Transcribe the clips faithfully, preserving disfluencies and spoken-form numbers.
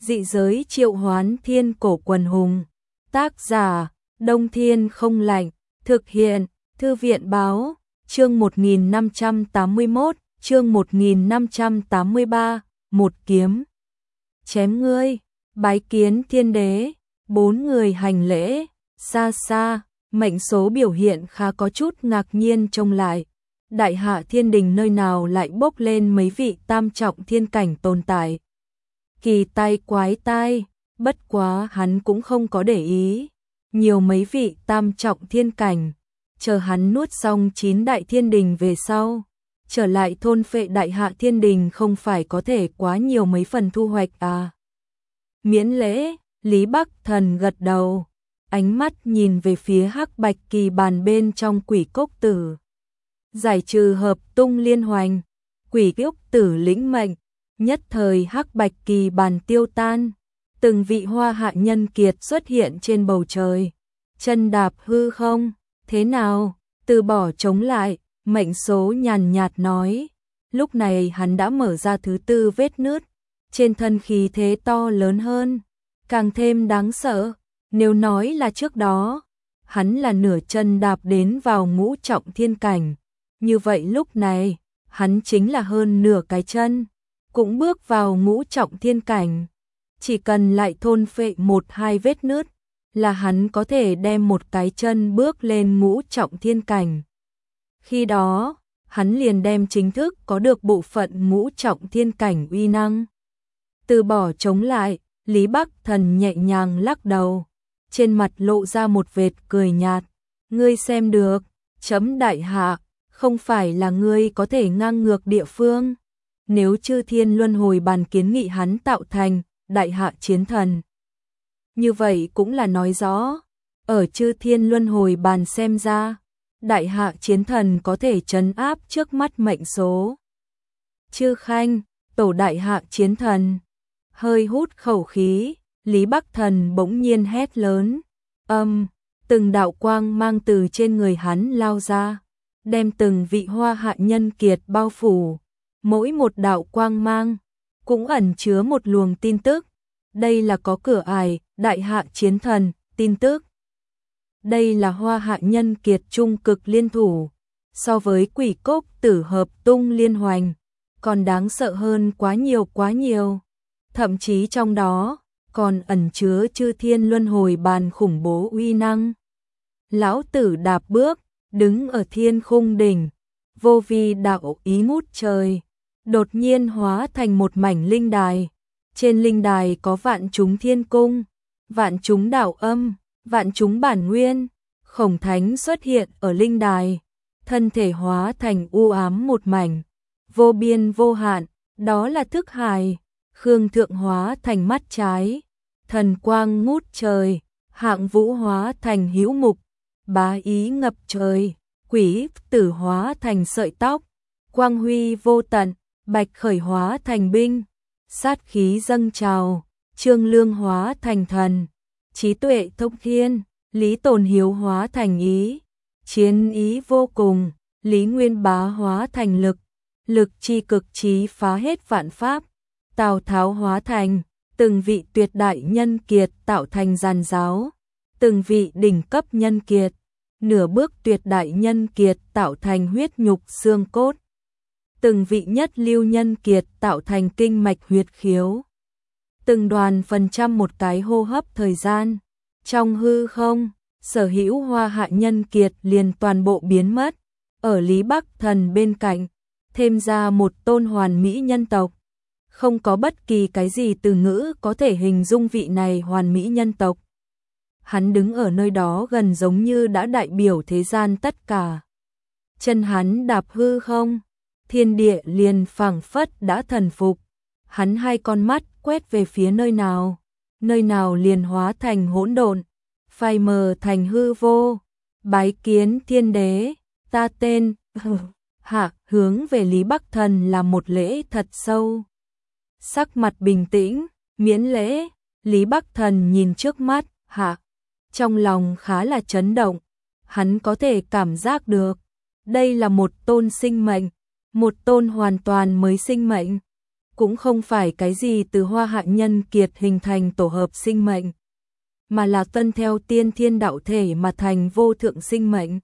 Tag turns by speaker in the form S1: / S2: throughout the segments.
S1: Dị giới triệu hoán thiên cổ quần hùng. Tác giả, Đông Thiên không lạnh. Thực hiện, Thư viện báo. Chương một nghìn năm trăm tám mươi mốt, chương một nghìn năm trăm tám mươi ba, một kiếm. Chém ngươi, bái kiến thiên đế. Bốn người hành lễ, xa xa, mệnh số biểu hiện khá có chút ngạc nhiên trông lại. Đại hạ thiên đình nơi nào lại bốc lên mấy vị tam trọng thiên cảnh tồn tại. Kỳ tai quái tai, bất quá hắn cũng không có để ý. Nhiều mấy vị tam trọng thiên cảnh, chờ hắn nuốt xong chín đại thiên đình về sau, trở lại thôn phệ đại hạ thiên đình không phải có thể quá nhiều mấy phần thu hoạch à. Miễn lễ, Lý Bắc Thần gật đầu, ánh mắt nhìn về phía hắc bạch kỳ bàn bên trong quỷ cốc tử. Giải trừ hợp tung liên hoành, quỷ cốc tử lĩnh mệnh, nhất thời hắc bạch kỳ bàn tiêu tan, từng vị hoa hạ nhân kiệt xuất hiện trên bầu trời. Chân đạp hư không, thế nào, từ bỏ chống lại, mệnh số nhàn nhạt nói. Lúc này hắn đã mở ra thứ tư vết nứt, trên thân khí thế to lớn hơn, càng thêm đáng sợ. Nếu nói là trước đó, hắn là nửa chân đạp đến vào ngũ trọng thiên cảnh, như vậy lúc này, hắn chính là hơn nửa cái chân, cũng bước vào ngũ trọng thiên cảnh. Chỉ cần lại thôn phệ một hai vết nứt, là hắn có thể đem một cái chân bước lên ngũ trọng thiên cảnh. Khi đó, hắn liền đem chính thức có được bộ phận ngũ trọng thiên cảnh uy năng. Từ bỏ chống lại, Lý Bắc Thần nhẹ nhàng lắc đầu, trên mặt lộ ra một vệt cười nhạt. Ngươi xem được, chấm đại hạ, không phải là ngươi có thể ngang ngược địa phương. Nếu chư thiên luân hồi bàn kiến nghị hắn tạo thành đại hạ chiến thần, như vậy cũng là nói rõ, ở chư thiên luân hồi bàn xem ra, đại hạ chiến thần có thể trấn áp trước mắt mệnh số. Chư Khanh, tổ đại hạ chiến thần, hơi hút khẩu khí, Lý Bắc Thần bỗng nhiên hét lớn, âm, từng đạo quang mang từ trên người hắn lao ra, đem từng vị hoa hạ nhân kiệt bao phủ, mỗi một đạo quang mang cũng ẩn chứa một luồng tin tức. Đây là có cửa ải, đại hạ chiến thần, tin tức. Đây là hoa hạ nhân kiệt trung cực liên thủ, so với quỷ cốc tử hợp tung liên hoành, còn đáng sợ hơn quá nhiều quá nhiều. Thậm chí trong đó, còn ẩn chứa chư thiên luân hồi bàn khủng bố uy năng. Lão tử đạp bước, đứng ở thiên khung đỉnh, vô vi đạo ý ngút trời, đột nhiên hóa thành một mảnh linh đài. Trên linh đài có vạn chúng thiên cung, vạn chúng đạo âm, vạn chúng bản nguyên. Khổng Thánh xuất hiện ở linh đài, thân thể hóa thành u ám một mảnh, vô biên vô hạn, đó là thức hải. Khương Thượng hóa thành mắt trái, thần quang ngút trời. Hạng Vũ hóa thành hữu mục, bá ý ngập trời. Quỷ Tử hóa thành sợi tóc, quang huy vô tận. Bạch Khởi hóa thành binh, sát khí dâng trào. Trương Lương hóa thành thần, trí tuệ thông thiên. Lý Tồn Hiếu hóa thành ý, chiến ý vô cùng. Lý Nguyên Bá hóa thành lực, lực chi cực trí phá hết vạn pháp. Tào Tháo hóa thành từng vị tuyệt đại nhân kiệt tạo thành giàn giáo, từng vị đỉnh cấp nhân kiệt, nửa bước tuyệt đại nhân kiệt tạo thành huyết nhục xương cốt, từng vị nhất lưu nhân kiệt tạo thành kinh mạch huyệt khiếu. Từng đoàn phần trăm một cái hô hấp thời gian, trong hư không, sở hữu hoa hạ nhân kiệt liền toàn bộ biến mất. Ở Lý Bắc Thần bên cạnh, thêm ra một tôn hoàn mỹ nhân tộc. Không có bất kỳ cái gì từ ngữ có thể hình dung vị này hoàn mỹ nhân tộc. Hắn đứng ở nơi đó gần giống như đã đại biểu thế gian tất cả. Chân hắn đạp hư không, thiên địa liền phảng phất đã thần phục. Hắn hai con mắt quét về phía nơi nào, nơi nào liền hóa thành hỗn độn, phai mờ thành hư vô. Bái kiến thiên đế, ta tên Hạ, hướng về Lý Bắc Thần là một lễ thật sâu. Sắc mặt bình tĩnh, miễn lễ. Lý Bắc Thần nhìn trước mắt Hạ, trong lòng khá là chấn động. Hắn có thể cảm giác được, đây là một tôn sinh mệnh, một tôn hoàn toàn mới sinh mệnh. cũng không phải cái gì từ Hoa Hạ Nhân Kiệt hình thành tổ hợp sinh mệnh, mà là tuân theo tiên thiên đạo thể mà thành vô thượng sinh mệnh.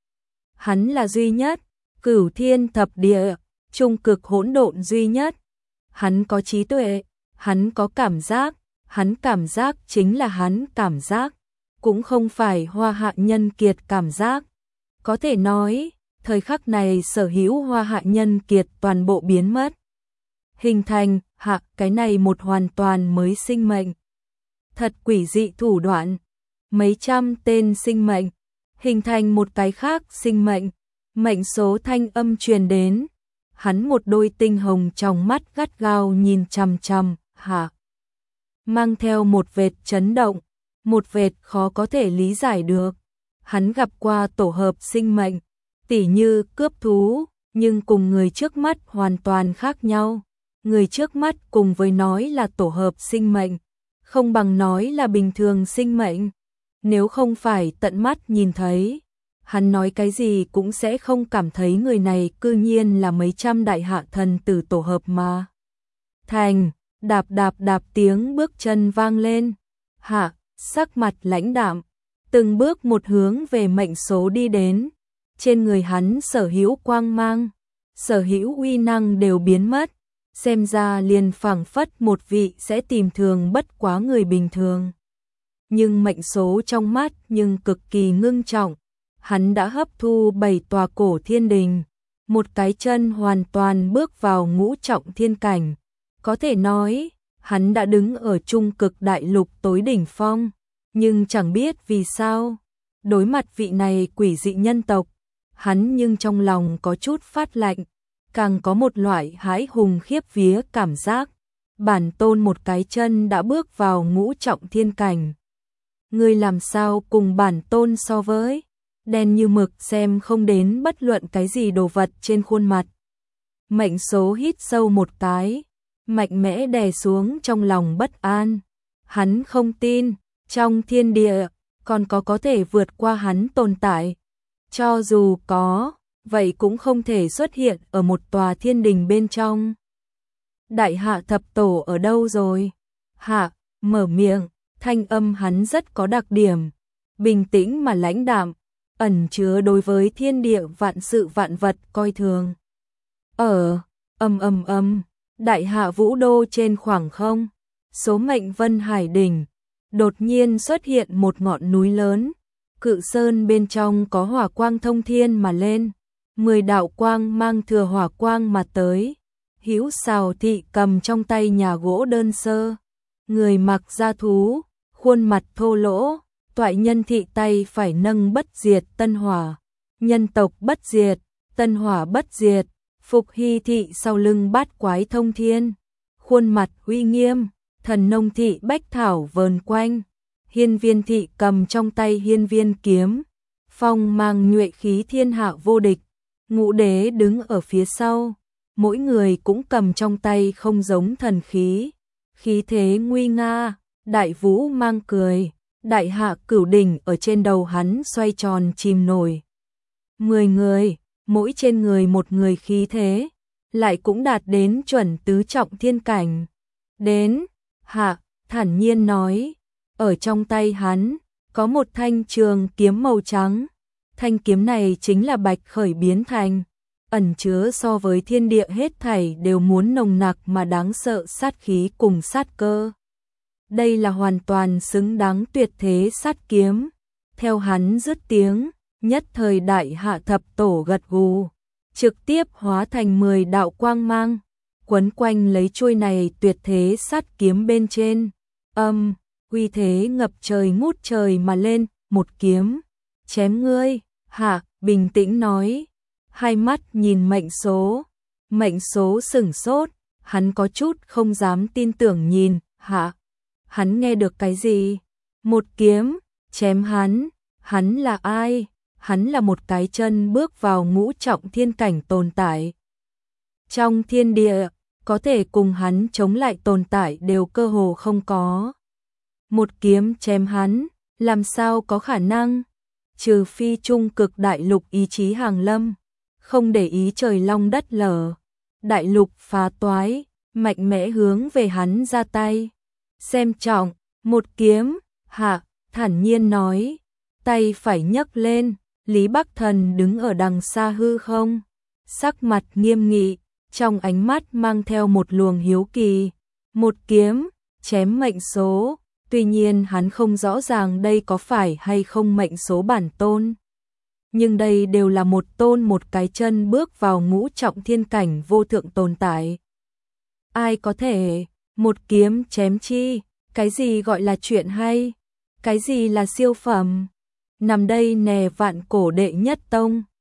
S1: Hắn là duy nhất, cửu thiên thập địa, trung cực hỗn độn duy nhất. Hắn có trí tuệ, hắn có cảm giác, hắn cảm giác chính là hắn cảm giác, cũng không phải Hoa Hạ Nhân Kiệt cảm giác. Có thể nói, thời khắc này sở hữu Hoa Hạ Nhân Kiệt toàn bộ biến mất. Hình thành, hạ, cái này một hoàn toàn mới sinh mệnh. Thật quỷ dị thủ đoạn, mấy trăm tên sinh mệnh, hình thành một cái khác sinh mệnh, mệnh số thanh âm truyền đến. Hắn một đôi tinh hồng trong mắt gắt gao nhìn chằm chằm, hạ. Mang theo một vệt chấn động, một vệt khó có thể lý giải được. Hắn gặp qua tổ hợp sinh mệnh, tỉ như cướp thú, nhưng cùng người trước mắt hoàn toàn khác nhau. Người trước mắt cùng với nói là tổ hợp sinh mệnh, không bằng nói là bình thường sinh mệnh. Nếu không phải tận mắt nhìn thấy, hắn nói cái gì cũng sẽ không cảm thấy người này cư nhiên là mấy trăm đại hạ thần tử tổ hợp mà. Thành, đạp đạp đạp tiếng bước chân vang lên. Hạ, sắc mặt lãnh đạm, từng bước một hướng về mệnh số đi đến. Trên người hắn sở hữu quang mang, sở hữu uy năng đều biến mất. Xem ra liền phảng phất một vị sẽ tìm thường bất quá người bình thường. Nhưng mệnh số trong mắt nhưng cực kỳ ngưng trọng. Hắn đã hấp thu bảy tòa cổ thiên đình, một cái chân hoàn toàn bước vào ngũ trọng thiên cảnh. Có thể nói, hắn đã đứng ở trung cực đại lục tối đỉnh phong, nhưng chẳng biết vì sao, đối mặt vị này quỷ dị nhân tộc, hắn nhưng trong lòng có chút phát lạnh, càng có một loại hãi hùng khiếp vía cảm giác. Bản tôn một cái chân đã bước vào ngũ trọng thiên cảnh. Ngươi làm sao cùng bản tôn so với? Đen như mực xem không đến bất luận cái gì đồ vật trên khuôn mặt. Mệnh số hít sâu một cái, mạnh mẽ đè xuống trong lòng bất an. Hắn không tin, trong thiên địa, còn có có thể vượt qua hắn tồn tại. Cho dù có, vậy cũng không thể xuất hiện ở một tòa thiên đình bên trong. Đại hạ thập tổ ở đâu rồi? Hạ, mở miệng, thanh âm hắn rất có đặc điểm, bình tĩnh mà lãnh đạm, ẩn chứa đối với thiên địa vạn sự vạn vật coi thường. Ở, âm âm âm, đại hạ vũ đô trên khoảng không, số mệnh Vân Hải đỉnh, đột nhiên xuất hiện một ngọn núi lớn, cự sơn bên trong có hỏa quang thông thiên mà lên, mười đạo quang mang thừa hỏa quang mà tới. Hữu Sào Thị cầm trong tay nhà gỗ đơn sơ, người mặc da thú, khuôn mặt thô lỗ. Toại Nhân Thị tay phải nâng bất diệt tân hỏa, nhân tộc bất diệt, tân hỏa bất diệt. Phục Hy Thị sau lưng bát quái thông thiên, khuôn mặt uy nghiêm. Thần Nông Thị bách thảo vờn quanh, Hiên Viên Thị cầm trong tay hiên viên kiếm, phong mang nhuệ khí thiên hạ vô địch. Ngũ đế đứng ở phía sau, mỗi người cũng cầm trong tay không giống thần khí, khí thế nguy nga. Đại vũ mang cười, đại hạ cửu đỉnh ở trên đầu hắn xoay tròn chìm nổi. Mười người, mỗi trên người một người khí thế, lại cũng đạt đến chuẩn tứ trọng thiên cảnh. Đến, hạ, thản nhiên nói, ở trong tay hắn, có một thanh trường kiếm màu trắng. Thanh kiếm này chính là bạch khởi biến thành, ẩn chứa so với thiên địa hết thảy đều muốn nồng nặc mà đáng sợ sát khí cùng sát cơ. Đây là hoàn toàn xứng đáng tuyệt thế sát kiếm. Theo hắn dứt tiếng, nhất thời đại hạ thập tổ gật gù, trực tiếp hóa thành mười đạo quang mang, quấn quanh lấy chuôi này tuyệt thế sát kiếm bên trên. Âm, uy thế ngập trời ngút trời mà lên, một kiếm chém ngươi. Hạ bình tĩnh nói, hai mắt nhìn mệnh số, mệnh số sửng sốt, hắn có chút không dám tin tưởng nhìn. Hạ, hắn nghe được cái gì? Một kiếm chém hắn, hắn là ai? Hắn là một cái chân bước vào ngũ trọng thiên cảnh tồn tại. Trong thiên địa, có thể cùng hắn chống lại tồn tại đều cơ hồ không có. Một kiếm chém hắn, làm sao có khả năng? Trừ phi trung cực đại lục ý chí hàng lâm, không để ý trời long đất lở, đại lục phá toái, mạnh mẽ hướng về hắn ra tay. Xem trọng, một kiếm, hạ, thản nhiên nói, tay phải nhấc lên, Lý Bắc Thần đứng ở đằng xa hư không, sắc mặt nghiêm nghị, trong ánh mắt mang theo một luồng hiếu kỳ, một kiếm, chém mệnh số, tuy nhiên hắn không rõ ràng đây có phải hay không mệnh số bản tôn. Nhưng đây đều là một tôn một cái chân bước vào ngũ trọng thiên cảnh vô thượng tồn tại. Ai có thể, một kiếm chém chi, cái gì gọi là chuyện hay, cái gì là siêu phẩm, nằm đây nè vạn cổ đệ nhất tông.